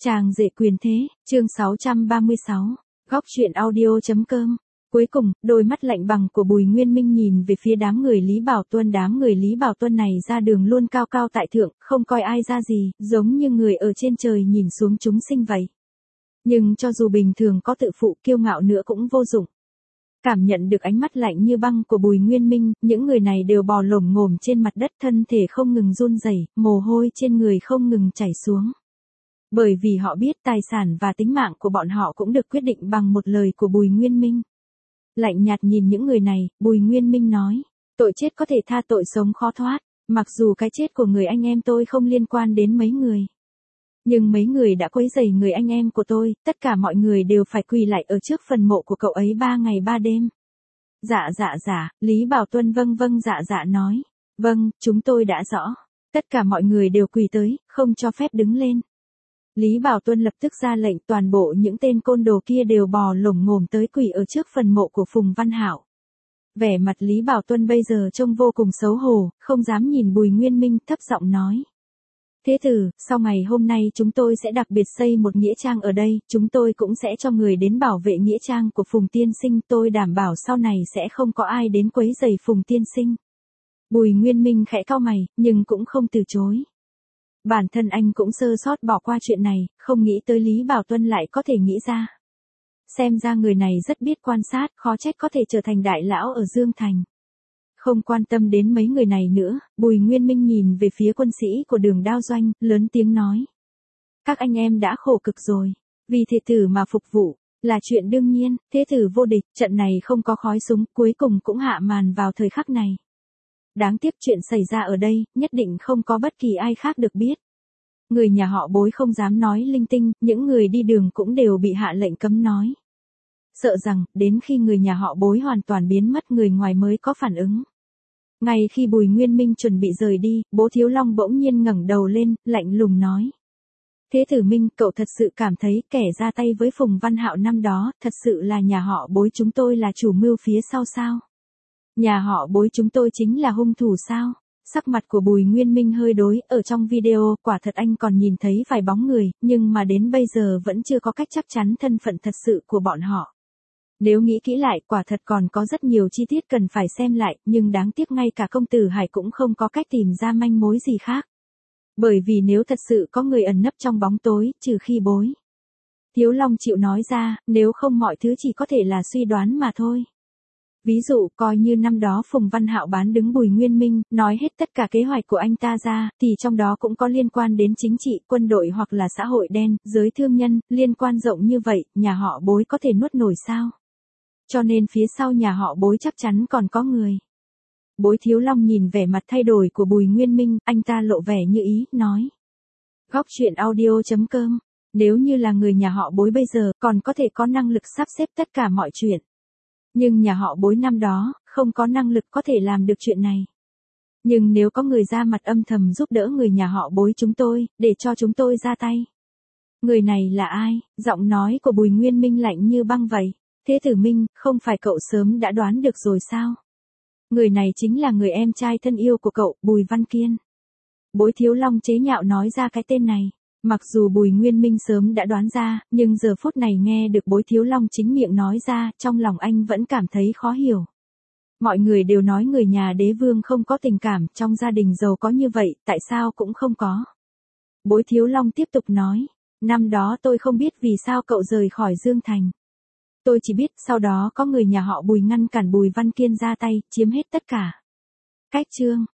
Chàng rể quyền thế, chương 636, góc chuyện audio.com. Cuối cùng, đôi mắt lạnh bằng của Bùi Nguyên Minh nhìn về phía đám người Lý Bảo Tuân. Đám người Lý Bảo Tuân này ra đường luôn cao cao tại thượng, không coi ai ra gì, giống như người ở trên trời nhìn xuống chúng sinh vậy. Nhưng cho dù bình thường có tự phụ kiêu ngạo nữa cũng vô dụng. Cảm nhận được ánh mắt lạnh như băng của Bùi Nguyên Minh, những người này đều bò lổm ngổm trên mặt đất, thân thể không ngừng run rẩy, mồ hôi trên người không ngừng chảy xuống. Bởi vì họ biết tài sản và tính mạng của bọn họ cũng được quyết định bằng một lời của Bùi Nguyên Minh. Lạnh nhạt nhìn những người này, Bùi Nguyên Minh nói, tội chết có thể tha, tội sống khó thoát, mặc dù cái chết của người anh em tôi không liên quan đến mấy người. Nhưng mấy người đã quấy rầy người anh em của tôi, tất cả mọi người đều phải quỳ lại ở trước phần mộ của cậu ấy 3 ngày 3 đêm. Dạ, Lý Bảo Tuân vâng dạ nói, vâng, chúng tôi đã rõ. Tất cả mọi người đều quỳ tới, không cho phép đứng lên. Lý Bảo Tuân lập tức ra lệnh, toàn bộ những tên côn đồ kia đều bò lổm ngổm tới quỳ ở trước phần mộ của Phùng Văn Hạo. Vẻ mặt Lý Bảo Tuân bây giờ trông vô cùng xấu hổ, không dám nhìn Bùi Nguyên Minh, thấp giọng nói. Thế tử, sau ngày hôm nay chúng tôi sẽ đặc biệt xây một nghĩa trang ở đây, chúng tôi cũng sẽ cho người đến bảo vệ nghĩa trang của Phùng tiên sinh, tôi đảm bảo sau này sẽ không có ai đến quấy rầy Phùng tiên sinh. Bùi Nguyên Minh khẽ cau mày, nhưng cũng không từ chối. Bản thân anh cũng sơ sót bỏ qua chuyện này, không nghĩ tới Lý Bảo Tuân lại có thể nghĩ ra. Xem ra người này rất biết quan sát, khó trách có thể trở thành đại lão ở Dương Thành. Không quan tâm đến mấy người này nữa, Bùi Nguyên Minh nhìn về phía quân sĩ của Đường Đao Doanh, lớn tiếng nói. Các anh em đã khổ cực rồi, vì thế tử mà phục vụ, là chuyện đương nhiên, thế tử vô địch, trận này không có khói súng, cuối cùng cũng hạ màn vào thời khắc này. Đáng tiếc chuyện xảy ra ở đây, nhất định không có bất kỳ ai khác được biết. Người nhà họ Bối không dám nói linh tinh, những người đi đường cũng đều bị hạ lệnh cấm nói. Sợ rằng, đến khi người nhà họ Bối hoàn toàn biến mất người ngoài mới có phản ứng. Ngay khi Bùi Nguyên Minh chuẩn bị rời đi, Bố Thiếu Long bỗng nhiên ngẩng đầu lên, lạnh lùng nói. Thế tử Minh, cậu thật sự cảm thấy kẻ ra tay với Phùng Văn Hạo năm đó, thật sự là nhà họ Bối chúng tôi là chủ mưu phía sau sao? Nhà họ Bối chúng tôi chính là hung thủ sao? Sắc mặt của Bùi Nguyên Minh hơi đối, ở trong video, quả thật anh còn nhìn thấy vài bóng người, nhưng mà đến bây giờ vẫn chưa có cách chắc chắn thân phận thật sự của bọn họ. Nếu nghĩ kỹ lại, quả thật còn có rất nhiều chi tiết cần phải xem lại, nhưng đáng tiếc ngay cả công tử Hải cũng không có cách tìm ra manh mối gì khác. Bởi vì nếu thật sự có người ẩn nấp trong bóng tối, trừ khi Bối Thiếu Long chịu nói ra, nếu không mọi thứ chỉ có thể là suy đoán mà thôi. Ví dụ, coi như năm đó Phùng Văn Hạo bán đứng Bùi Nguyên Minh, nói hết tất cả kế hoạch của anh ta ra, thì trong đó cũng có liên quan đến chính trị, quân đội hoặc là xã hội đen, giới thương nhân, liên quan rộng như vậy, nhà họ Bối có thể nuốt nổi sao? Cho nên phía sau nhà họ Bối chắc chắn còn có người. Bối Thiếu Long nhìn vẻ mặt thay đổi của Bùi Nguyên Minh, anh ta lộ vẻ như ý, nói. Góc chuyện audio.com, nếu như là người nhà họ Bối bây giờ, còn có thể có năng lực sắp xếp tất cả mọi chuyện. Nhưng nhà họ Bối năm đó, không có năng lực có thể làm được chuyện này. Nhưng nếu có người ra mặt âm thầm giúp đỡ người nhà họ Bối chúng tôi, để cho chúng tôi ra tay. Người này là ai? Giọng nói của Bùi Nguyên Minh lạnh như băng vậy. Thế tử Minh, không phải cậu sớm đã đoán được rồi sao? Người này chính là người em trai thân yêu của cậu, Bùi Văn Kiên. Bối Thiếu Long chế nhạo nói ra cái tên này. Mặc dù Bùi Nguyên Minh sớm đã đoán ra, nhưng giờ phút này nghe được Bối Thiếu Long chính miệng nói ra, trong lòng anh vẫn cảm thấy khó hiểu. Mọi người đều nói người nhà đế vương không có tình cảm, trong gia đình giàu có như vậy, tại sao cũng không có. Bối Thiếu Long tiếp tục nói, năm đó tôi không biết vì sao cậu rời khỏi Dương Thành. Tôi chỉ biết sau đó có người nhà họ Bùi ngăn cản Bùi Văn Kiên ra tay, chiếm hết tất cả. Cách chương